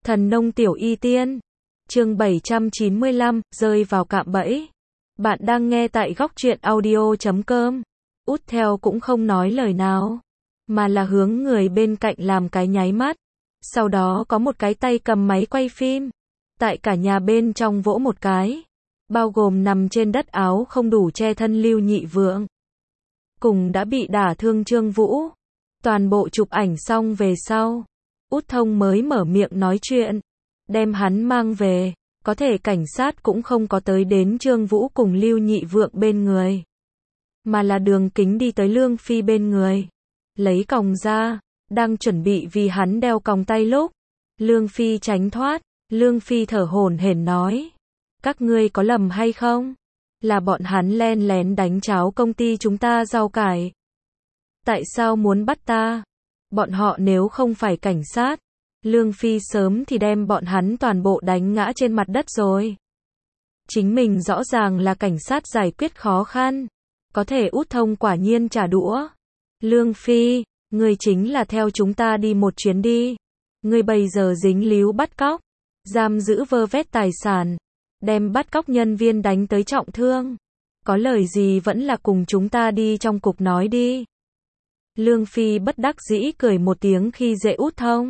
Thần nông tiểu y tiên. Chương 795, rơi vào cạm bẫy. Bạn đang nghe tại góc truyện audio.com. Út theo cũng không nói lời nào, mà là hướng người bên cạnh làm cái nháy mắt. Sau đó có một cái tay cầm máy quay phim. Tại cả nhà bên trong vỗ một cái. Bao gồm nằm trên đất áo không đủ che thân Lưu Nhị Vượng. Cùng đã bị đả thương Trương Vũ. Toàn bộ chụp ảnh xong về sau. Út Thông mới mở miệng nói chuyện. Đem hắn mang về. Có thể cảnh sát cũng không có tới đến Trương Vũ cùng Lưu Nhị Vượng bên người. Mà là Đường Kính đi tới Lương Phi bên người. Lấy còng ra. Đang chuẩn bị vì hắn đeo còng tay lúc. Lương Phi tránh thoát. Lương Phi thở hổn hển nói. Các ngươi có lầm hay không? Là bọn hắn len lén đánh cháo công ty chúng ta rau cải. Tại sao muốn bắt ta? Bọn họ nếu không phải cảnh sát, Lương Phi sớm thì đem bọn hắn toàn bộ đánh ngã trên mặt đất rồi. Chính mình rõ ràng là cảnh sát giải quyết khó khăn. Có thể Út Thông quả nhiên trả đũa. Lương Phi, ngươi chính là theo chúng ta đi một chuyến đi. Ngươi bây giờ dính líu bắt cóc, giam giữ vơ vét tài sản, đem bắt cóc nhân viên đánh tới trọng thương. Có lời gì vẫn là cùng chúng ta đi trong cục nói đi. Lương Phi bất đắc dĩ cười một tiếng khi dễ Út Thông.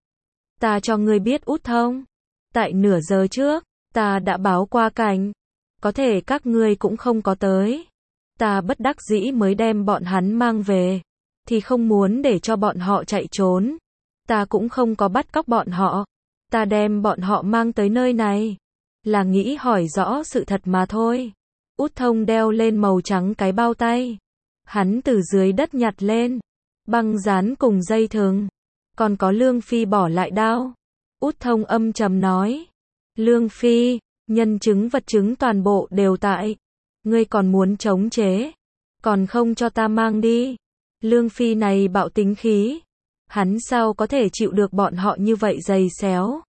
Ta cho ngươi biết Út Thông. Tại nửa giờ trước, ta đã báo qua cảnh. Có thể các ngươi cũng không có tới. Ta bất đắc dĩ mới đem bọn hắn mang về. Thì không muốn để cho bọn họ chạy trốn. Ta cũng không có bắt cóc bọn họ. Ta đem bọn họ mang tới nơi này. Là nghĩ hỏi rõ sự thật mà thôi. Út Thông đeo lên màu trắng cái bao tay. Hắn từ dưới đất nhặt lên. Băng dán cùng dây thừng. Còn có Lương Phi bỏ lại đao. Út Thông âm trầm nói. Lương Phi, nhân chứng vật chứng toàn bộ đều tại. Ngươi còn muốn chống chế. Còn không cho ta mang đi. Lương Phi này bạo tính khí. Hắn sao có thể chịu được bọn họ như vậy giày xéo.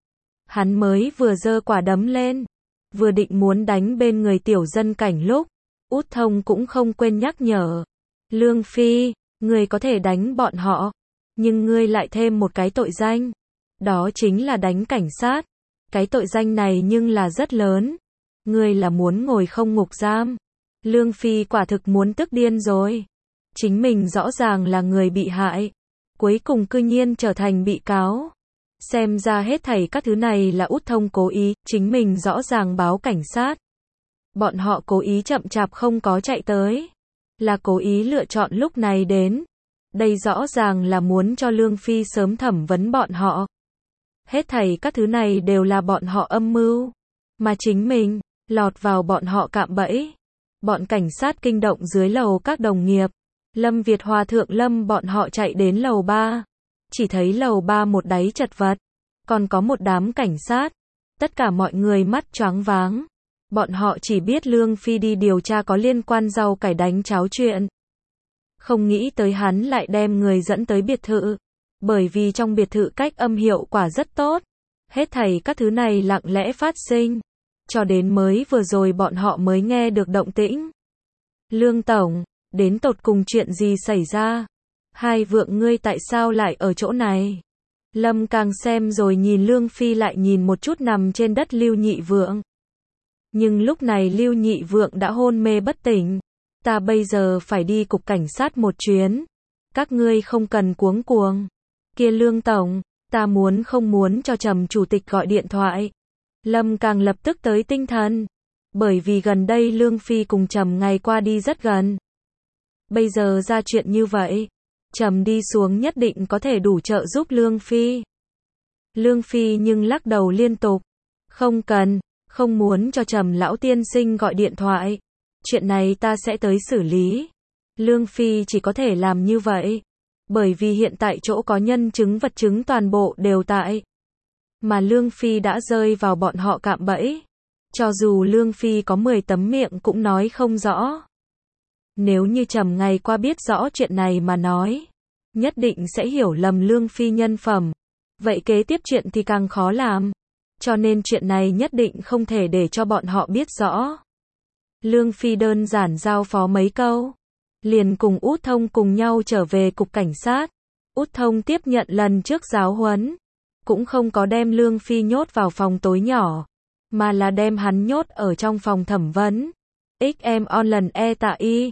Hắn mới vừa giơ quả đấm lên. Vừa định muốn đánh bên người tiểu dân cảnh lúc. Út Thông cũng không quên nhắc nhở. Lương Phi, ngươi có thể đánh bọn họ. Nhưng ngươi lại thêm một cái tội danh. Đó chính là đánh cảnh sát. Cái tội danh này nhưng là rất lớn. Ngươi là muốn ngồi không ngục giam. Lương Phi quả thực muốn tức điên rồi. Chính mình rõ ràng là người bị hại. Cuối cùng cư nhiên trở thành bị cáo. Xem ra hết thảy các thứ này là Út Thông cố ý. Chính mình rõ ràng báo cảnh sát. Bọn họ cố ý chậm chạp không có chạy tới. Là cố ý lựa chọn lúc này đến. Đây rõ ràng là muốn cho Lương Phi sớm thẩm vấn bọn họ. Hết thảy các thứ này đều là bọn họ âm mưu. Mà chính mình, lọt vào bọn họ cạm bẫy. Bọn cảnh sát kinh động dưới lầu các đồng nghiệp. Lâm Việt Hòa thượng Lâm bọn họ chạy đến lầu 3. Chỉ thấy lầu 3 một đáy chật vật. Còn có một đám cảnh sát. Tất cả mọi người mắt choáng váng. Bọn họ chỉ biết Lương Phi đi điều tra có liên quan rau cải đánh cháo chuyện. Không nghĩ tới hắn lại đem người dẫn tới biệt thự. Bởi vì trong biệt thự cách âm hiệu quả rất tốt. Hết thảy các thứ này lặng lẽ phát sinh. Cho đến mới vừa rồi bọn họ mới nghe được động tĩnh. Lương Tổng, đến tột cùng chuyện gì xảy ra? Hai vượng ngươi tại sao lại ở chỗ này? Lâm càng xem rồi nhìn Lương Phi lại nhìn một chút nằm trên đất Lưu Nhị Vượng. Nhưng lúc này Lưu Nhị Vượng đã hôn mê bất tỉnh. Ta bây giờ phải đi cục cảnh sát một chuyến. Các ngươi không cần cuống cuồng. Kia Lương Tổng, ta không muốn cho Trầm chủ tịch gọi điện thoại. Lâm càng lập tức tới tinh thần. Bởi vì gần đây Lương Phi cùng Trầm ngày qua đi rất gần. Bây giờ ra chuyện như vậy. Trầm đi xuống nhất định có thể đủ trợ giúp Lương Phi. Lương Phi nhưng lắc đầu liên tục. Không cần, không muốn cho Trầm lão tiên sinh gọi điện thoại. Chuyện này ta sẽ tới xử lý. Lương Phi chỉ có thể làm như vậy. Bởi vì hiện tại chỗ có nhân chứng vật chứng toàn bộ đều tại. Mà Lương Phi đã rơi vào bọn họ cạm bẫy. Cho dù Lương Phi có 10 tấm miệng cũng nói không rõ. Nếu như Trầm ngày qua biết rõ chuyện này mà nói. Nhất định sẽ hiểu lầm Lương Phi nhân phẩm. Vậy kế tiếp chuyện thì càng khó làm. Cho nên chuyện này nhất định không thể để cho bọn họ biết rõ. Lương Phi đơn giản giao phó mấy câu. Liền cùng Út Thông cùng nhau trở về cục cảnh sát. Út Thông tiếp nhận lần trước giáo huấn. cũng không có đem Lương Phi nhốt vào phòng tối nhỏ, mà là đem hắn nhốt ở trong phòng thẩm vấn. XM on lần E tạ Y,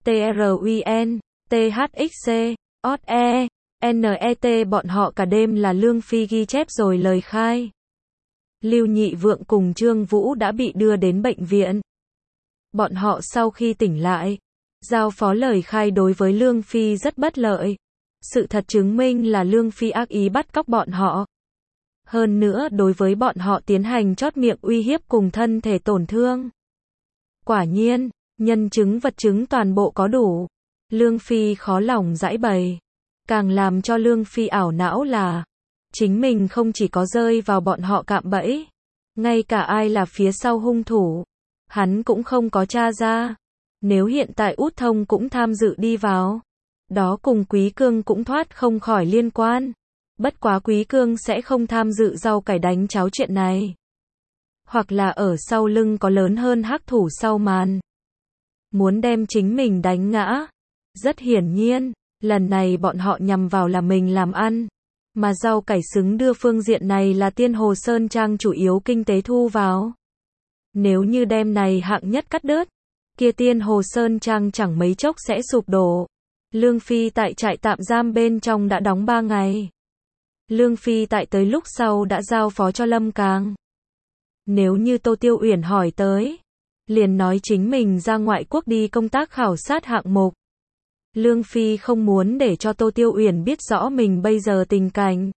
TRUN, THXC, OTE, NET bọn họ cả đêm là Lương Phi ghi chép rồi lời khai. Lưu Nhị Vượng cùng Trương Vũ đã bị đưa đến bệnh viện. Bọn họ sau khi tỉnh lại, giao phó lời khai đối với Lương Phi rất bất lợi. Sự thật chứng minh là Lương Phi ác ý bắt cóc bọn họ. Hơn nữa đối với bọn họ tiến hành chót miệng uy hiếp cùng thân thể tổn thương. Quả nhiên, nhân chứng vật chứng toàn bộ có đủ. Lương Phi khó lòng giãi bày. Càng làm cho Lương Phi ảo não là chính mình không chỉ có rơi vào bọn họ cạm bẫy, ngay cả ai là phía sau hung thủ, hắn cũng không có tra ra. Nếu hiện tại Út Thông cũng tham dự đi vào, đó cùng Quý Cương cũng thoát không khỏi liên quan. Bất quá Quý Cương sẽ không tham dự rau cải đánh cháo chuyện này. Hoặc là ở sau lưng có lớn hơn hắc thủ sau màn, muốn đem chính mình đánh ngã. Rất hiển nhiên, lần này bọn họ nhằm vào là mình làm ăn, mà rau cải xứng đưa phương diện này là Tiên Hồ Sơn Trang chủ yếu kinh tế thu vào. Nếu như đem này hạng nhất cắt đứt, kia Tiên Hồ Sơn Trang chẳng mấy chốc sẽ sụp đổ. Lương Phi tại trại tạm giam bên trong đã đóng 3 ngày. Lương Phi tại tới lúc sau đã giao phó cho Lâm Càng. Nếu như Tô Tiêu Uyển hỏi tới, liền nói chính mình ra ngoại quốc đi công tác khảo sát hạng mục. Lương Phi không muốn để cho Tô Tiêu Uyển biết rõ mình bây giờ tình cảnh.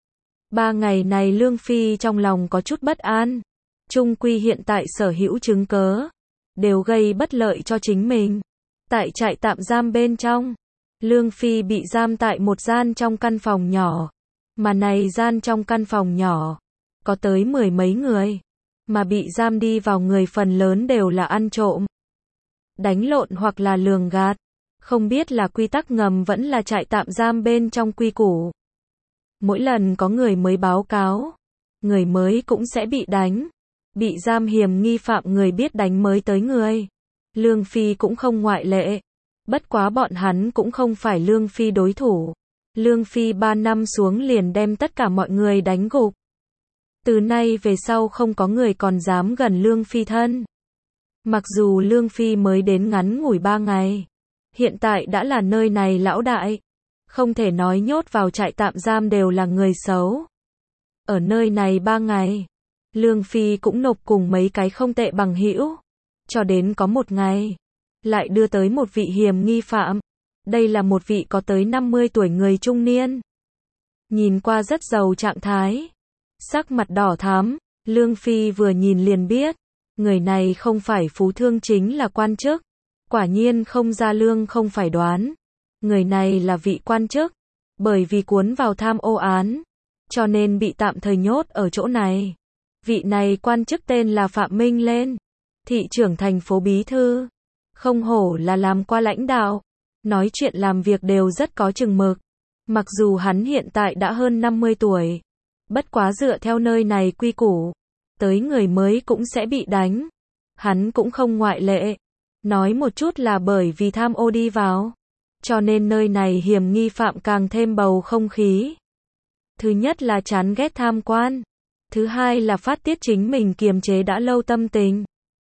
3 ngày này Lương Phi trong lòng có chút bất an. Chung quy hiện tại sở hữu chứng cớ đều gây bất lợi cho chính mình. Tại trại tạm giam bên trong, Lương Phi bị giam tại một gian trong căn phòng nhỏ. Mà này gian trong căn phòng nhỏ có tới 10 mấy người, mà bị giam đi vào người phần lớn đều là ăn trộm, đánh lộn hoặc là lường gạt. Không biết là quy tắc ngầm vẫn là trại tạm giam bên trong quy củ. Mỗi lần có người mới báo cáo, người mới cũng sẽ bị đánh. Bị giam hiểm nghi phạm người biết đánh mới tới người. Lương Phi cũng không ngoại lệ. Bất quá bọn hắn cũng không phải Lương Phi đối thủ. Lương Phi 3 năm xuống liền đem tất cả mọi người đánh gục. Từ nay về sau không có người còn dám gần Lương Phi thân. Mặc dù Lương Phi mới đến ngắn ngủi 3 ngày. Hiện tại đã là nơi này lão đại. Không thể nói nhốt vào trại tạm giam đều là người xấu. Ở nơi này 3 ngày, Lương Phi cũng nộp cùng mấy cái không tệ bằng hữu. Cho đến có một ngày, lại đưa tới một vị hiểm nghi phạm. Đây là một vị có tới 50 tuổi người trung niên. Nhìn qua rất giàu trạng thái. Sắc mặt đỏ thắm, Lương Phi vừa nhìn liền biết. Người này không phải phú thương chính là quan chức. Quả nhiên không ra lương không phải đoán. Người này là vị quan chức. Bởi vì cuốn vào tham ô án, cho nên bị tạm thời nhốt ở chỗ này. Vị này quan chức tên là Phạm Minh Lên. Thị trưởng thành phố bí thư. Không hổ là làm qua lãnh đạo. Nói chuyện làm việc đều rất có chừng mực. Mặc dù hắn hiện tại đã hơn 50 tuổi. Bất quá dựa theo nơi này quy củ. Tới người mới cũng sẽ bị đánh. Hắn cũng không ngoại lệ. Nói một chút là bởi vì tham ô đi vào. Cho nên nơi này hiểm nghi phạm càng thêm bầu không khí. Thứ nhất là chán ghét tham quan. Thứ hai là phát tiết chính mình kiềm chế đã lâu tâm tình.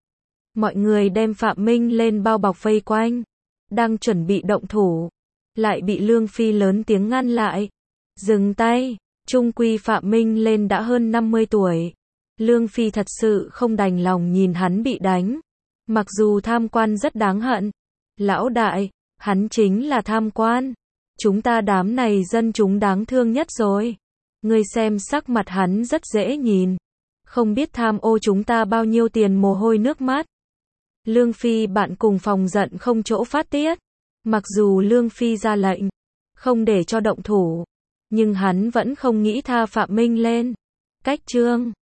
Mọi người đem Phạm Minh Lên bao bọc vây quanh. Đang chuẩn bị động thủ. Lại bị Lương Phi lớn tiếng ngăn lại. Dừng tay. Chung quy Phạm Minh Lên đã hơn 50 tuổi. Lương Phi thật sự không đành lòng nhìn hắn bị đánh. Mặc dù tham quan rất đáng hận. Lão đại, hắn chính là tham quan. Chúng ta đám này dân chúng đáng thương nhất rồi. Ngươi xem sắc mặt hắn rất dễ nhìn. Không biết tham ô chúng ta bao nhiêu tiền mồ hôi nước mắt. Lương Phi bạn cùng phòng giận không chỗ phát tiết. Mặc dù Lương Phi ra lệnh, không để cho động thủ. Nhưng hắn vẫn không nghĩ tha Phạm Minh Lên. Cách chương